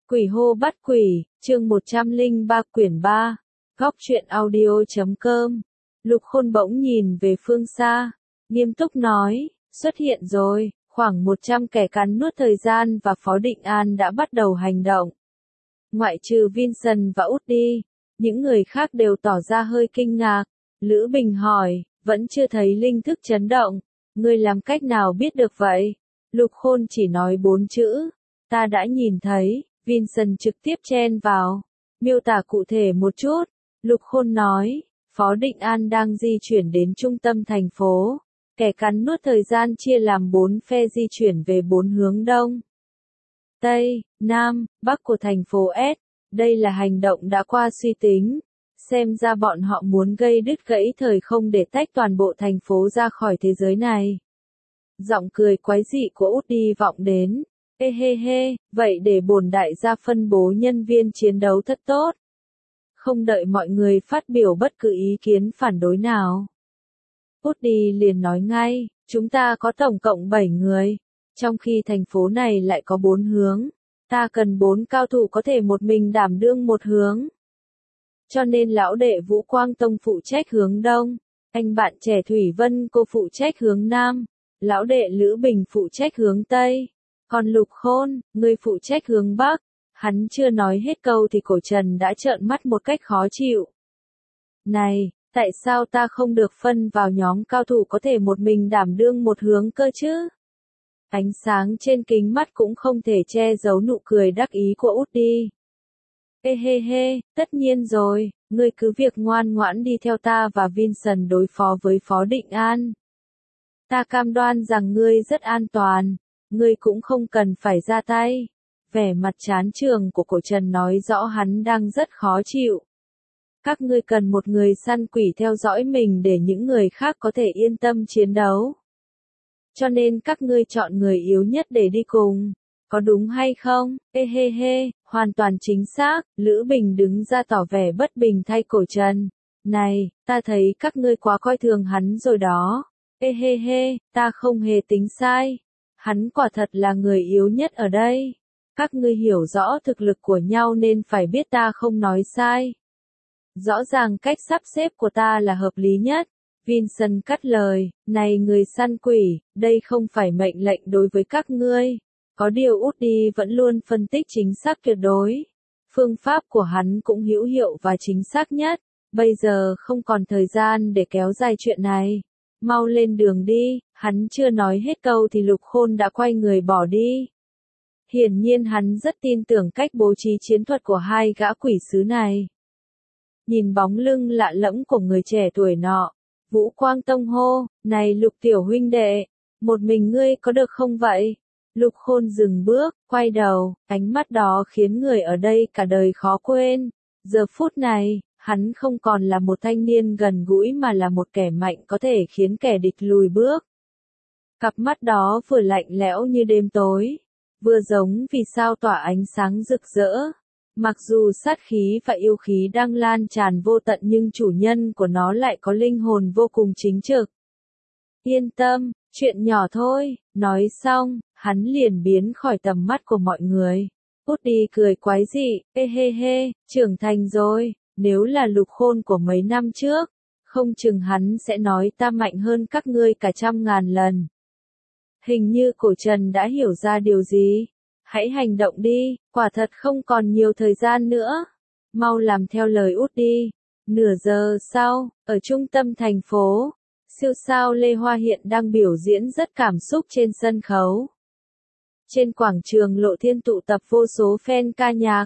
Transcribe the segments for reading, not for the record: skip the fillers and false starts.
Quỷ hô bắt quỷ, chương 103 quyển 3, góc truyện audio.com. Lục Khôn bỗng nhìn về phương xa, nghiêm túc nói, xuất hiện rồi, khoảng 100 kẻ cắn nuốt thời gian và Phó Định An đã bắt đầu hành động. Ngoại trừ Vincent và Út những người khác đều tỏ ra hơi kinh ngạc. Lữ Bình hỏi, vẫn chưa thấy linh thức chấn động, ngươi làm cách nào biết được vậy? Lục Khôn chỉ nói 4 chữ, ta đã nhìn thấy. Vincent trực tiếp chen vào, miêu tả cụ thể một chút. Lục Khôn nói, Phó Định An đang di chuyển đến trung tâm thành phố. Kẻ cắn nuốt thời gian chia làm 4 phe di chuyển về 4 hướng đông, tây, nam, bắc của thành phố S. Đây là hành động đã qua suy tính. Xem ra bọn họ muốn gây đứt gãy thời không để tách toàn bộ thành phố ra khỏi thế giới này. Giọng cười quái dị của Út vọng đến. Ê hê hê, vậy để bổn đại gia phân bố nhân viên chiến đấu thật tốt. Không đợi mọi người phát biểu bất cứ ý kiến phản đối nào. Út liền nói ngay, chúng ta có tổng cộng 7 người, trong khi thành phố này lại có 4 hướng. Ta cần 4 cao thủ có thể một mình đảm đương một hướng. Cho nên lão đệ Vũ Quang Tông phụ trách hướng đông, anh bạn trẻ Thủy Vân cô phụ trách hướng nam, lão đệ Lữ Bình phụ trách hướng tây. Còn Lục Khôn, ngươi phụ trách hướng Bắc. Hắn chưa nói hết câu thì Cổ Trần đã trợn mắt một cách khó chịu. Này, tại sao ta không được phân vào nhóm cao thủ có thể một mình đảm đương một hướng cơ chứ? Ánh sáng trên kính mắt cũng không thể che giấu nụ cười đắc ý của Út Ê hê hê, tất nhiên rồi, ngươi cứ việc ngoan ngoãn đi theo ta và Vincent đối phó với Phó Định An. Ta cam đoan rằng ngươi rất an toàn. Ngươi cũng không cần phải ra tay. Vẻ mặt chán trường của Cổ Trần nói rõ hắn đang rất khó chịu. Các ngươi cần một người săn quỷ theo dõi mình để những người khác có thể yên tâm chiến đấu. Cho nên các ngươi chọn người yếu nhất để đi cùng. Có đúng hay không? Ê hê hê, hoàn toàn chính xác. Lữ Bình đứng ra tỏ vẻ bất bình thay Cổ Trần. Này, ta thấy các ngươi quá coi thường hắn rồi đó. Ê hê hê, ta không hề tính sai. Hắn quả thật là người yếu nhất ở đây. Các ngươi hiểu rõ thực lực của nhau nên phải biết ta không nói sai. Rõ ràng cách sắp xếp của ta là hợp lý nhất. Vincent cắt lời, này người săn quỷ, đây không phải mệnh lệnh đối với các ngươi. Có điều Út vẫn luôn phân tích chính xác tuyệt đối. Phương pháp của hắn cũng hữu hiệu và chính xác nhất. Bây giờ không còn thời gian để kéo dài chuyện này. Mau lên đường đi, hắn chưa nói hết câu thì Lục Khôn đã quay người bỏ đi. Hiển nhiên hắn rất tin tưởng cách bố trí chiến thuật của hai gã quỷ sứ này. Nhìn bóng lưng lạ lẫm của người trẻ tuổi nọ, Vũ Quang Tông hô, này Lục tiểu huynh đệ, một mình ngươi có được không vậy? Lục Khôn dừng bước, quay đầu, ánh mắt đó khiến người ở đây cả đời khó quên. Giờ phút này, hắn không còn là một thanh niên gần gũi mà là một kẻ mạnh có thể khiến kẻ địch lùi bước. Cặp mắt đó vừa lạnh lẽo như đêm tối, vừa giống vì sao tỏa ánh sáng rực rỡ. Mặc dù sát khí và yêu khí đang lan tràn vô tận nhưng chủ nhân của nó lại có linh hồn vô cùng chính trực. Yên tâm, chuyện nhỏ thôi, nói xong, hắn liền biến khỏi tầm mắt của mọi người. Út cười quái dị, ê hê hê, trưởng thành rồi. Nếu là Lục Khôn của mấy năm trước, không chừng hắn sẽ nói ta mạnh hơn các ngươi cả 100.000 lần. Hình như Cổ Trần đã hiểu ra điều gì. Hãy hành động đi, quả thật không còn nhiều thời gian nữa. Mau làm theo lời Út Nửa giờ sau, ở trung tâm thành phố, siêu sao Lê Hoa Hiện đang biểu diễn rất cảm xúc trên sân khấu. Trên quảng trường Lộ Thiên tụ tập vô số fan ca nhạc.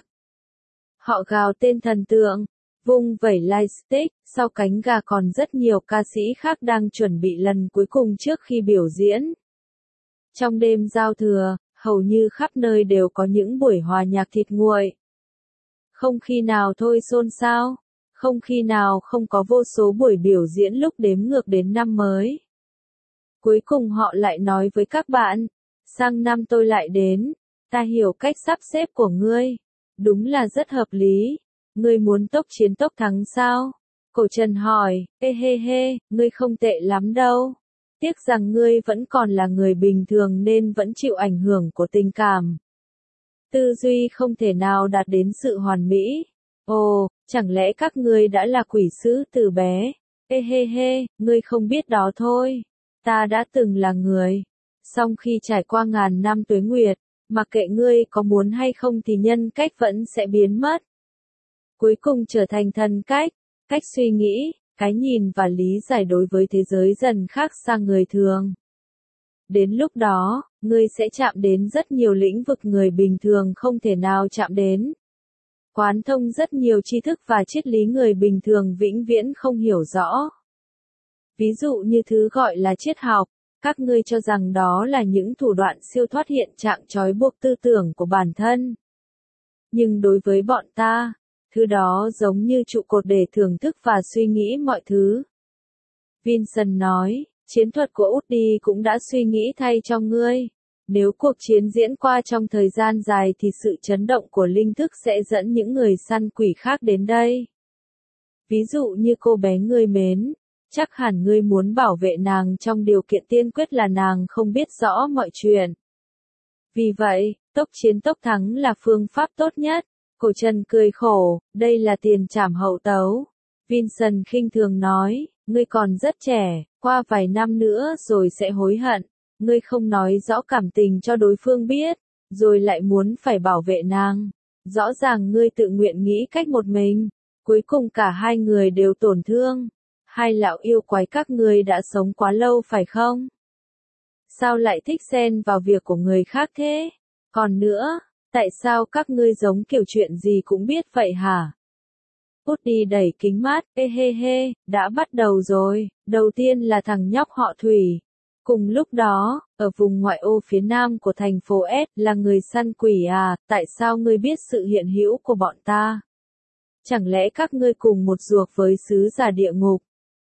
Họ gào tên thần tượng, vung vẩy lightstick, sau cánh gà còn rất nhiều ca sĩ khác đang chuẩn bị lần cuối cùng trước khi biểu diễn. Trong đêm giao thừa, hầu như khắp nơi đều có những buổi hòa nhạc thịt nguội. Không khi nào thôi xôn xao, không khi nào không có vô số buổi biểu diễn lúc đếm ngược đến năm mới. Cuối cùng họ lại nói với các bạn, sang năm tôi lại đến, ta hiểu cách sắp xếp của ngươi. Đúng là rất hợp lý. Ngươi muốn tốc chiến tốc thắng sao? Cổ Trần hỏi, ê hê hê, ngươi không tệ lắm đâu. Tiếc rằng ngươi vẫn còn là người bình thường nên vẫn chịu ảnh hưởng của tình cảm. tư duy không thể nào đạt đến sự hoàn mỹ. Ồ, chẳng lẽ các ngươi đã là quỷ sứ từ bé? Ê hê hê, ngươi không biết đó thôi. Ta đã từng là người. Song khi trải qua ngàn năm tuế nguyệt, mặc kệ ngươi có muốn hay không thì nhân cách vẫn sẽ biến mất. Cuối cùng trở thành thân cách, cách suy nghĩ, cái nhìn và lý giải đối với thế giới dần khác sang người thường. Đến lúc đó, ngươi sẽ chạm đến rất nhiều lĩnh vực người bình thường không thể nào chạm đến. Quán thông rất nhiều tri thức và triết lý người bình thường vĩnh viễn không hiểu rõ. Ví dụ như thứ gọi là triết học, các ngươi cho rằng đó là những thủ đoạn siêu thoát hiện trạng trói buộc tư tưởng của bản thân. Nhưng đối với bọn ta, thứ đó giống như trụ cột để thưởng thức và suy nghĩ mọi thứ. Vincent nói, chiến thuật của Woody cũng đã suy nghĩ thay cho ngươi. Nếu cuộc chiến diễn qua trong thời gian dài thì sự chấn động của linh thức sẽ dẫn những người săn quỷ khác đến đây. Ví dụ như cô bé ngươi mến, chắc hẳn ngươi muốn bảo vệ nàng trong điều kiện tiên quyết là nàng không biết rõ mọi chuyện. Vì vậy, tốc chiến tốc thắng là phương pháp tốt nhất. Cổ Trần cười khổ, đây là tiền trảm hậu tấu. Vincent khinh thường nói, ngươi còn rất trẻ, qua vài năm nữa rồi sẽ hối hận. Ngươi không nói rõ cảm tình cho đối phương biết, rồi lại muốn phải bảo vệ nàng. Rõ ràng ngươi tự nguyện nghĩ cách một mình, cuối cùng cả hai người đều tổn thương. Hai lão yêu quái các ngươi đã sống quá lâu phải không? Sao lại thích xen vào việc của người khác thế? Còn nữa, tại sao các ngươi giống kiểu chuyện gì cũng biết vậy hả? Woody đẩy kính mát, ê hê hê, đã bắt đầu rồi, đầu tiên là thằng nhóc họ Thủy. Cùng lúc đó, ở vùng ngoại ô phía nam của thành phố S, là người săn quỷ à, tại sao ngươi biết sự hiện hữu của bọn ta? Chẳng lẽ các ngươi cùng một ruột với sứ giả địa ngục?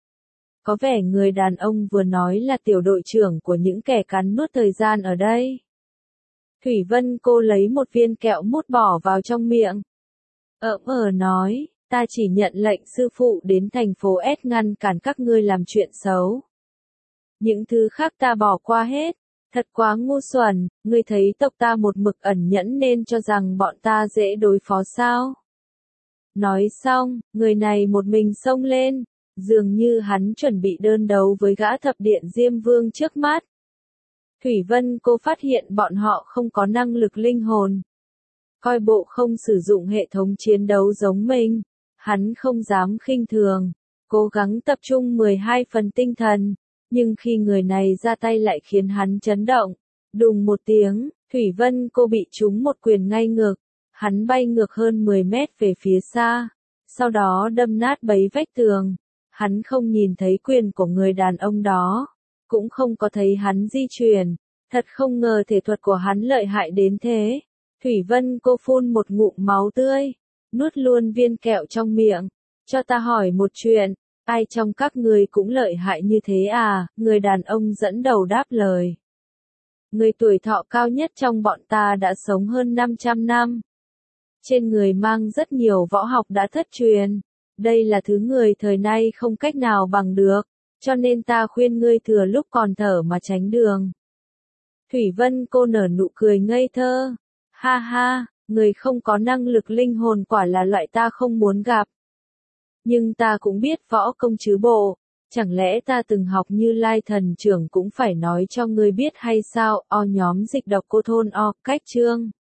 Có vẻ người đàn ông vừa nói là tiểu đội trưởng của những kẻ cắn nuốt thời gian ở đây. Thủy Vân cô lấy một viên kẹo mút bỏ vào trong miệng. Nói, ta chỉ nhận lệnh sư phụ đến thành phố S ngăn cản các ngươi làm chuyện xấu. Những thứ khác ta bỏ qua hết. Thật quá ngu xuẩn, ngươi thấy tộc ta một mực ẩn nhẫn nên cho rằng bọn ta dễ đối phó sao? Nói xong, người này một mình xông lên, dường như hắn chuẩn bị đơn đấu với gã thập điện Diêm Vương trước mắt. Thủy Vân cô phát hiện bọn họ không có năng lực linh hồn. Coi bộ không sử dụng hệ thống chiến đấu giống mình, hắn không dám khinh thường, cố gắng tập trung 12 phần tinh thần, nhưng khi người này ra tay lại khiến hắn chấn động. Đùng một tiếng, Thủy Vân cô bị trúng một quyền ngay ngực, hắn bay ngược hơn 10 mét về phía xa, sau đó đâm nát bấy vách tường. Hắn không nhìn thấy quyền của người đàn ông đó, cũng không có thấy hắn di chuyển, thật không ngờ thể thuật của hắn lợi hại đến thế. Thủy Vân cô phun một ngụm máu tươi, nuốt luôn viên kẹo trong miệng. Cho ta hỏi một chuyện, ai trong các người cũng lợi hại như thế à? Người đàn ông dẫn đầu đáp lời. Người tuổi thọ cao nhất trong bọn ta đã sống hơn 500 năm. Trên người mang rất nhiều võ học đã thất truyền. Đây là thứ người thời nay không cách nào bằng được, cho nên ta khuyên ngươi thừa lúc còn thở mà tránh đường. Thủy Vân cô nở nụ cười ngây thơ. Ha ha, người không có năng lực linh hồn quả là loại ta không muốn gặp. Nhưng ta cũng biết võ công chứ bộ, chẳng lẽ ta từng học Như Lai thần trưởng cũng phải nói cho ngươi biết hay sao? Nhóm dịch độc cô thôn cách chương